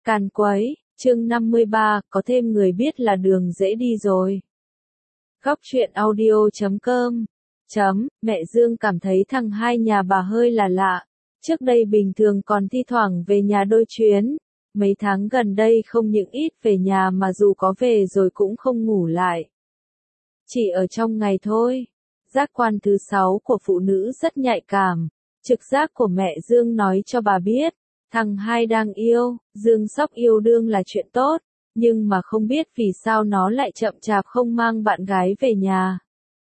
Càn quấy, chương 53, có thêm người biết là đường dễ đi rồi. Góc truyện audio.com Mẹ Dương cảm thấy thằng hai nhà bà hơi là lạ. Trước đây bình thường còn thi thoảng về nhà đôi chuyến. Mấy tháng gần đây không những ít về nhà mà dù có về rồi cũng không ngủ lại. Chỉ ở trong ngày thôi. Giác quan thứ 6 của phụ nữ rất nhạy cảm. Trực giác của mẹ Dương nói cho bà biết. Thằng hai đang yêu, Dương Sóc yêu đương là chuyện tốt, nhưng mà không biết vì sao nó lại chậm chạp không mang bạn gái về nhà.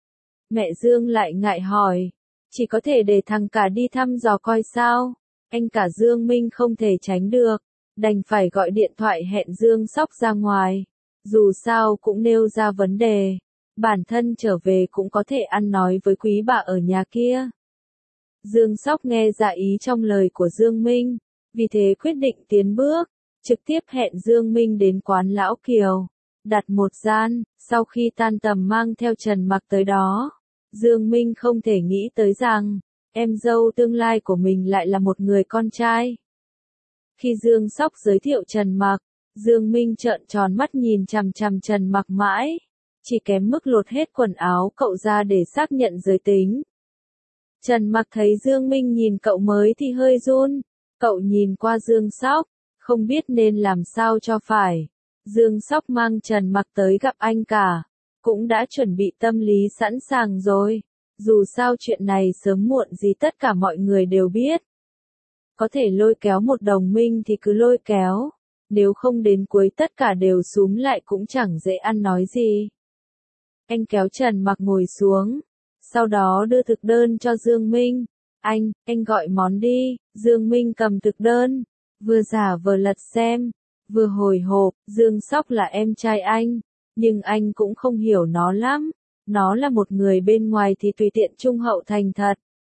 Mẹ Dương lại ngại hỏi, chỉ có thể để thằng cả đi thăm dò coi sao. Anh cả Dương Minh không thể tránh được, đành phải gọi điện thoại hẹn Dương Sóc ra ngoài. Dù sao cũng nêu ra vấn đề, bản thân trở về cũng có thể ăn nói với quý bà ở nhà kia. Dương Sóc nghe ra ý trong lời của Dương Minh. Vì thế quyết định tiến bước, trực tiếp hẹn Dương Minh đến quán Lão Kiều, đặt một gian, sau khi tan tầm mang theo Trần Mặc tới đó. Dương Minh không thể nghĩ tới rằng, em dâu tương lai của mình lại là một người con trai. Khi Dương Sóc giới thiệu Trần Mặc, Dương Minh trợn tròn mắt nhìn chằm chằm Trần Mặc mãi, chỉ kém mức lột hết quần áo cậu ra để xác nhận giới tính. Trần Mặc thấy Dương Minh nhìn cậu mới thì hơi run. Cậu nhìn qua Dương Sóc, không biết nên làm sao cho phải. Dương Sóc mang Trần Mặc tới gặp anh cả, cũng đã chuẩn bị tâm lý sẵn sàng rồi. Dù sao chuyện này sớm muộn gì tất cả mọi người đều biết. Có thể lôi kéo một đồng minh thì cứ lôi kéo, nếu không đến cuối tất cả đều xúm lại cũng chẳng dễ ăn nói gì. Anh kéo Trần Mặc ngồi xuống, sau đó đưa thực đơn cho Dương Minh. Anh gọi món đi. Dương Minh cầm thực đơn, vừa giả vờ lật xem, vừa hồi hộp. Dương Sóc là em trai anh, nhưng anh cũng không hiểu nó lắm. Nó là một người bên ngoài thì tùy tiện trung hậu thành thật.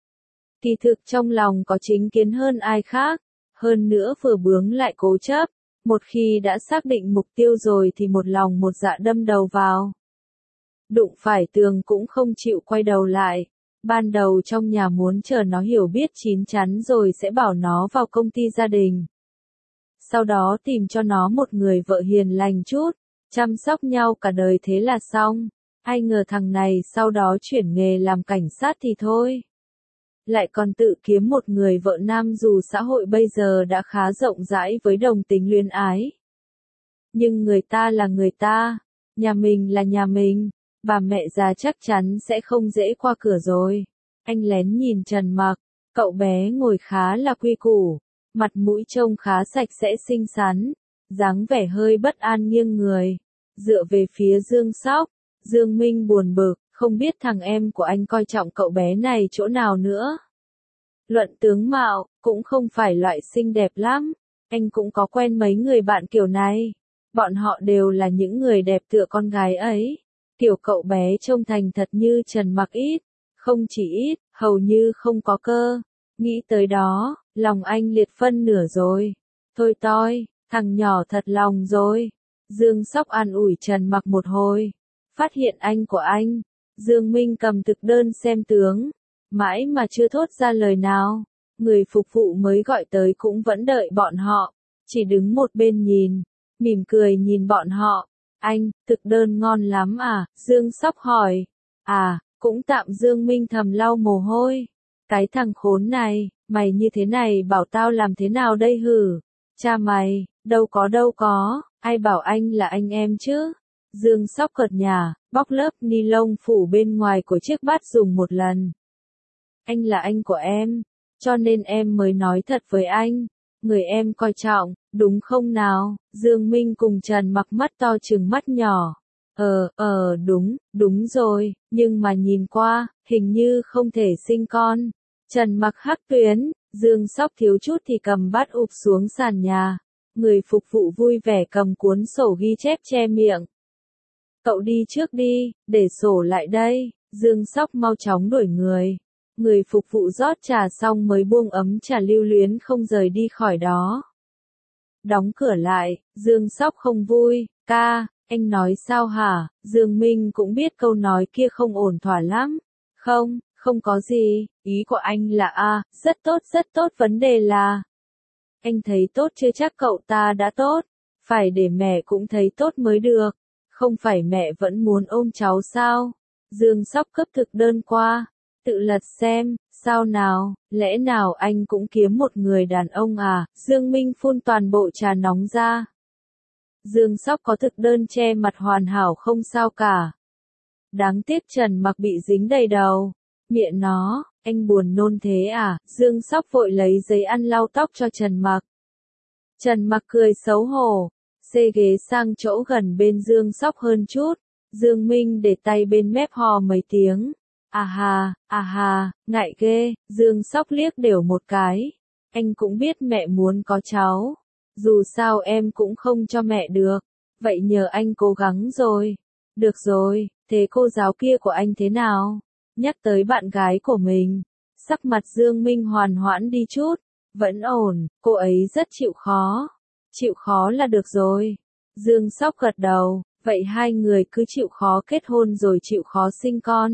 Kỳ thực trong lòng có chính kiến hơn ai khác, hơn nữa vừa bướng lại cố chấp. Một khi đã xác định mục tiêu rồi thì một lòng một dạ đâm đầu vào. Đụng phải tường cũng không chịu quay đầu lại. Ban đầu trong nhà muốn chờ nó hiểu biết chín chắn rồi sẽ bảo nó vào công ty gia đình. Sau đó tìm cho nó một người vợ hiền lành chút, chăm sóc nhau cả đời thế là xong. Ai ngờ thằng này sau đó chuyển nghề làm cảnh sát thì thôi. Lại còn tự kiếm một người vợ nam dù xã hội bây giờ đã khá rộng rãi với đồng tính luyến ái. Nhưng người ta là người ta, nhà mình là nhà mình. Bà mẹ già chắc chắn sẽ không dễ qua cửa rồi. Anh lén nhìn Trần Mặc, cậu bé ngồi khá là quy củ, mặt mũi trông khá sạch sẽ xinh xắn, dáng vẻ hơi bất an nghiêng người, dựa về phía Dương Sóc. Dương Minh buồn bực, không biết thằng em của anh coi trọng cậu bé này chỗ nào nữa. Luận tướng mạo, cũng không phải loại xinh đẹp lắm, anh cũng có quen mấy người bạn kiểu này. Bọn họ đều là những người đẹp tựa con gái ấy. Kiểu cậu bé trông thành thật như Trần Mặc ít, không chỉ ít, hầu như không có cơ. Nghĩ tới đó, lòng anh liệt phân nửa rồi. Thôi toi, thằng nhỏ thật lòng rồi. Dương Sóc an ủi Trần Mặc một hồi. Phát hiện anh của anh. Dương Minh cầm thực đơn xem tướng. Mãi mà chưa thốt ra lời nào. Người phục vụ mới gọi tới cũng vẫn đợi bọn họ. Chỉ đứng một bên nhìn. Mỉm cười nhìn bọn họ. Anh, thực đơn ngon lắm à? Dương Sóc hỏi. À, cũng tạm. Dương Minh thầm lau mồ hôi. Cái thằng khốn này, mày như thế này bảo tao làm thế nào đây hử? Cha mày, đâu có, ai bảo anh là anh em chứ? Dương Sóc cợt nhả, bóc lớp ni lông phủ bên ngoài của chiếc bát dùng một lần. Anh là anh của em, cho nên em mới nói thật với anh. Người em coi trọng, đúng không nào? Dương Minh cùng Trần Mặc mắt to trừng mắt nhỏ. Đúng rồi, nhưng mà nhìn qua, hình như không thể sinh con. Trần Mặc hắc tuyến, Dương Sóc thiếu chút thì cầm bát ụp xuống sàn nhà. Người phục vụ vui vẻ cầm cuốn sổ ghi chép che miệng. Cậu đi trước đi, để sổ lại đây. Dương Sóc mau chóng đuổi người. Người phục vụ rót trà xong mới buông ấm trà lưu luyến không rời đi khỏi đó. Đóng cửa lại, Dương Sóc không vui. Ca, anh nói sao hả? Dương Minh cũng biết câu nói kia không ổn thỏa lắm. Không có gì, ý của anh là rất tốt, vấn đề là Anh thấy tốt chưa chắc cậu ta đã tốt. Phải để mẹ cũng thấy tốt mới được. Không phải mẹ vẫn muốn ôm cháu sao? Dương Sóc cấp thực đơn qua. Tự lật xem, sao nào, lẽ nào anh cũng kiếm một người đàn ông à? Dương Minh phun toàn bộ trà nóng ra. Dương Sóc có thực đơn che mặt hoàn hảo không sao cả. Đáng tiếc Trần Mặc bị dính đầy đầu. Mẹ nó, anh buồn nôn thế à? Dương Sóc vội lấy giấy ăn lau tóc cho Trần Mặc. Trần Mặc cười xấu hổ, xê ghế sang chỗ gần bên Dương Sóc hơn chút. Dương Minh để tay bên mép hò mấy tiếng. À hà, ngại ghê. Dương Sóc liếc đều một cái. Anh cũng biết mẹ muốn có cháu. Dù sao em cũng không cho mẹ được. Vậy nhờ anh cố gắng rồi. Được rồi, thế cô giáo kia của anh thế nào? Nhắc tới bạn gái của mình. Sắc mặt Dương Minh hoàn hoãn đi chút. Vẫn ổn, cô ấy rất chịu khó. Chịu khó là được rồi. Dương Sóc gật đầu, vậy hai người cứ chịu khó kết hôn rồi chịu khó sinh con.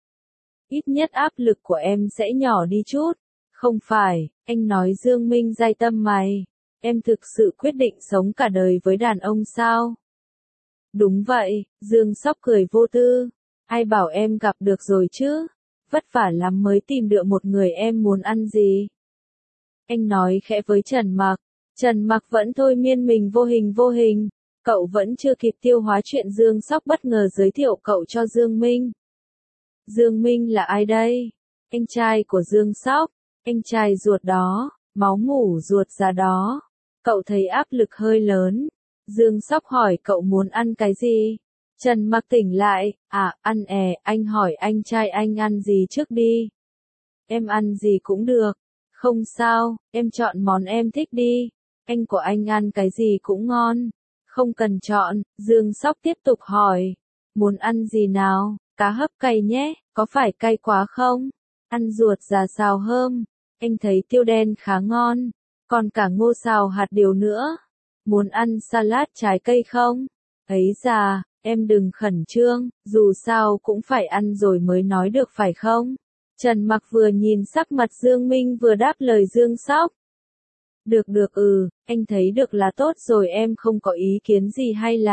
Ít nhất áp lực của em sẽ nhỏ đi chút. Không phải, anh nói Dương Minh dai tâm mày. Em thực sự quyết định sống cả đời với đàn ông sao? Đúng vậy, Dương Sóc cười vô tư. Ai bảo em gặp được rồi chứ? Vất vả lắm mới tìm được một người em muốn ăn gì. Anh nói khẽ với Trần Mặc. Trần Mặc vẫn thôi miên mình vô hình. Cậu vẫn chưa kịp tiêu hóa chuyện Dương Sóc bất ngờ giới thiệu cậu cho Dương Minh. Dương Minh là ai đây? Anh trai của Dương Sóc. Anh trai ruột đó, máu mủ ruột già đó. Cậu thấy áp lực hơi lớn. Dương Sóc hỏi cậu muốn ăn cái gì? Trần Mặc tỉnh lại, ăn anh hỏi anh trai anh ăn gì trước đi. Em ăn gì cũng được. Không sao, em chọn món em thích đi. Anh của anh ăn cái gì cũng ngon. Không cần chọn, Dương Sóc tiếp tục hỏi. Muốn ăn gì nào? Cá hấp cay nhé, có phải cay quá không? Ăn ruột già xào hơm. Anh thấy tiêu đen khá ngon. Còn cả ngô xào hạt điều nữa. Muốn ăn salad trái cây không? Ấy già, em đừng khẩn trương, dù sao cũng phải ăn rồi mới nói được phải không? Trần Mặc vừa nhìn sắc mặt Dương Minh vừa đáp lời Dương Sóc. Được anh thấy được là tốt rồi em không có ý kiến gì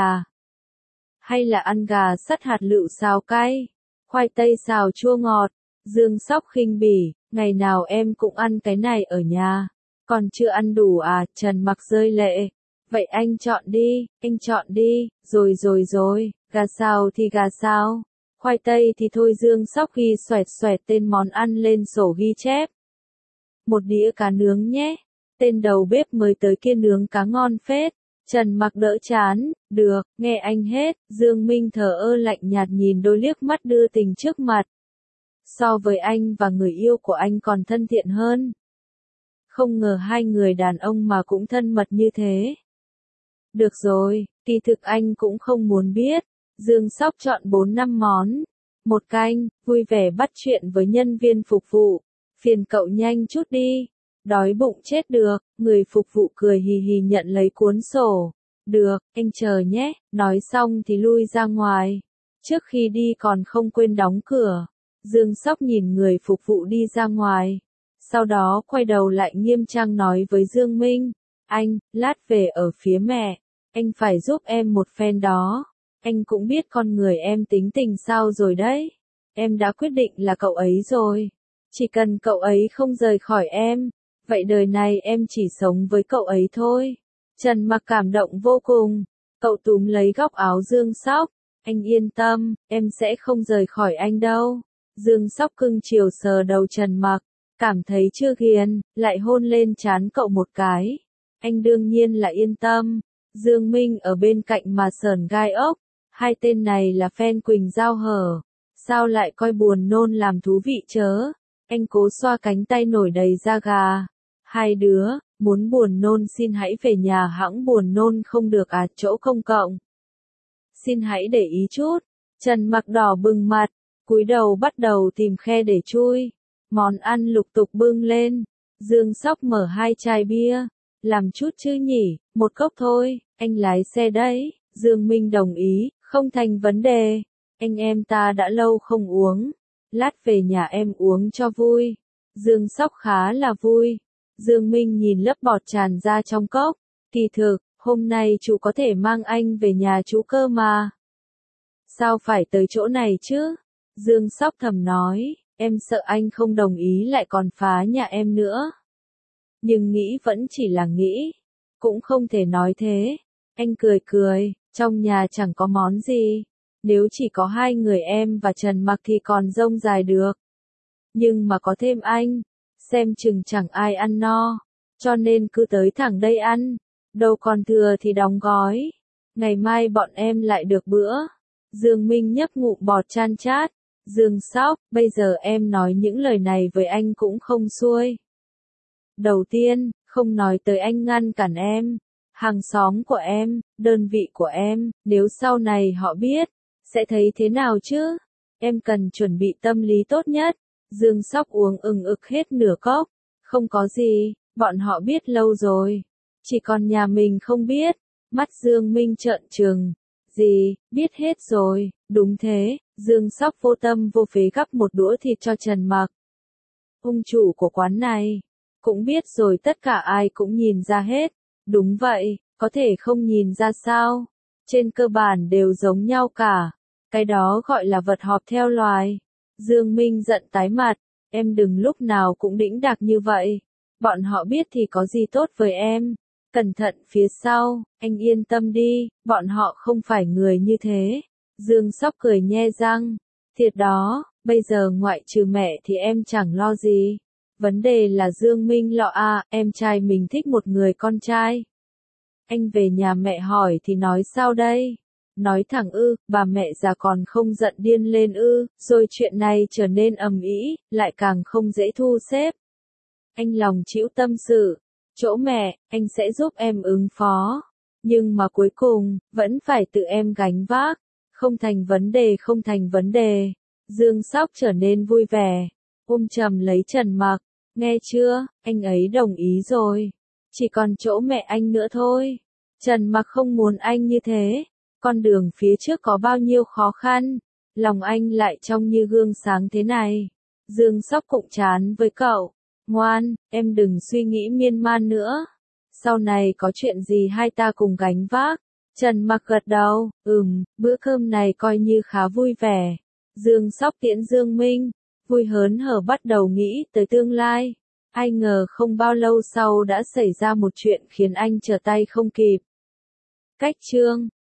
hay là ăn gà sắt hạt lựu xào cay, khoai tây xào chua ngọt. Dương Sóc khinh bỉ, ngày nào em cũng ăn cái này ở nhà, còn chưa ăn đủ à? Trần Mặc rơi lệ. Vậy anh chọn đi, rồi, gà xào thì gà xào, khoai tây thì thôi. Dương Sóc ghi xoẹt tên món ăn lên sổ ghi chép. Một đĩa cá nướng nhé, tên đầu bếp mới tới kia nướng cá ngon phết. Trần Mặc đỡ chán, được, nghe anh hết. Dương Minh thờ ơ lạnh nhạt nhìn đôi liếc mắt đưa tình trước mặt. So với anh và người yêu của anh còn thân thiện hơn. Không ngờ hai người đàn ông mà cũng thân mật như thế. Được rồi, kỳ thực anh cũng không muốn biết. Dương Sóc chọn 4-5 món. Một canh, vui vẻ bắt chuyện với nhân viên phục vụ. Phiền cậu nhanh chút đi. Đói bụng chết được. Người phục vụ cười hì hì nhận lấy cuốn sổ. Được, anh chờ nhé. Nói xong thì lui ra ngoài. Trước khi đi còn không quên đóng cửa. Dương Sóc nhìn người phục vụ đi ra ngoài. Sau đó quay đầu lại nghiêm trang nói với Dương Minh. Anh, lát về ở phía mẹ. Anh phải giúp em một phen đó. Anh cũng biết con người em tính tình sao rồi đấy. Em đã quyết định là cậu ấy rồi. Chỉ cần cậu ấy không rời khỏi em, vậy đời này em chỉ sống với cậu ấy thôi. Trần Mặc cảm động vô cùng. Cậu túm lấy góc áo Dương Sóc. Anh yên tâm, em sẽ không rời khỏi anh đâu. Dương Sóc cưng chiều sờ đầu Trần Mặc. Cảm thấy chưa ghiền, lại hôn lên trán cậu một cái. Anh đương nhiên là yên tâm. Dương Minh ở bên cạnh mà sờn gai ốc. Hai tên này là fan Quỳnh Giao hở. Sao lại coi buồn nôn làm thú vị chớ? Anh cố xoa cánh tay nổi đầy da gà. Hai đứa, muốn buồn nôn xin hãy về nhà hãng buồn nôn không được à? Chỗ công cộng. Xin hãy để ý chút. Trần Mặc đỏ bừng mặt, cúi đầu bắt đầu tìm khe để chui. Món ăn lục tục bưng lên. Dương Sóc mở 2 chai bia. Làm chút chứ nhỉ, một cốc thôi, anh lái xe đấy. Dương Minh đồng ý, không thành vấn đề. Anh em ta đã lâu không uống. Lát về nhà em uống cho vui. Dương Sóc khá là vui. Dương Minh nhìn lớp bọt tràn ra trong cốc. Kỳ thực, hôm nay chú có thể mang anh về nhà chú cơ mà. Sao phải tới chỗ này chứ? Dương Sóc thầm nói, em sợ anh không đồng ý lại còn phá nhà em nữa. Nhưng nghĩ vẫn chỉ là nghĩ. Cũng không thể nói thế. Anh cười cười, trong nhà chẳng có món gì. Nếu chỉ có hai người em và Trần Mặc thì còn dông dài được. Nhưng mà có thêm anh, xem chừng chẳng ai ăn no. Cho nên cứ tới thẳng đây ăn. Đâu còn thừa thì đóng gói. Ngày mai bọn em lại được bữa. Dương Minh nhấp ngụm bọt chan chát. Dương Sóc, bây giờ em nói những lời này với anh cũng không xuôi. Đầu tiên, không nói tới anh ngăn cản em. Hàng xóm của em, đơn vị của em, nếu sau này họ biết, sẽ thấy thế nào chứ? Em cần chuẩn bị tâm lý tốt nhất. Dương Sóc uống ực hết nửa cốc. Không có gì, bọn họ biết lâu rồi. Chỉ còn nhà mình không biết. Mắt Dương Minh trợn trừng. Gì, biết hết rồi, đúng thế. Dương Sóc vô tâm vô phế gắp một đũa thịt cho Trần Mặc. Ông chủ của quán này, cũng biết rồi, tất cả ai cũng nhìn ra hết. Đúng vậy, có thể không nhìn ra sao? Trên cơ bản đều giống nhau cả. Cái đó gọi là vật họp theo loài. Dương Minh giận tái mặt, em đừng lúc nào cũng đĩnh đạc như vậy. Bọn họ biết thì có gì tốt với em. Cẩn thận phía sau, anh yên tâm đi, bọn họ không phải người như thế. Dương Sóc cười nhe răng. Thiệt đó, bây giờ ngoại trừ mẹ thì em chẳng lo gì. Vấn đề là Dương Minh lo à, em trai mình thích một người con trai. Anh về nhà mẹ hỏi thì nói sao đây? Nói thẳng ư, bà mẹ già còn không giận điên lên ư, rồi chuyện này trở nên ầm ĩ, lại càng không dễ thu xếp. Anh lòng trĩu tâm sự, chỗ mẹ, anh sẽ giúp em ứng phó. Nhưng mà cuối cùng, vẫn phải tự em gánh vác. Không thành vấn đề, không thành vấn đề. Dương Sóc trở nên vui vẻ. Ôm chầm lấy Trần Mặc. Nghe chưa, anh ấy đồng ý rồi. Chỉ còn chỗ mẹ anh nữa thôi. Trần Mặc không muốn anh như thế. Con đường phía trước có bao nhiêu khó khăn. Lòng anh lại trong như gương sáng thế này. Dương Sóc cụng chán với cậu. Ngoan, em đừng suy nghĩ miên man nữa. Sau này có chuyện gì hai ta cùng gánh vác. Trần Mặc gật đầu, bữa cơm này coi như khá vui vẻ. Dương Sóc tiễn Dương Minh, vui hớn hở bắt đầu nghĩ tới tương lai. Ai ngờ không bao lâu sau đã xảy ra một chuyện khiến anh trở tay không kịp. Cách chương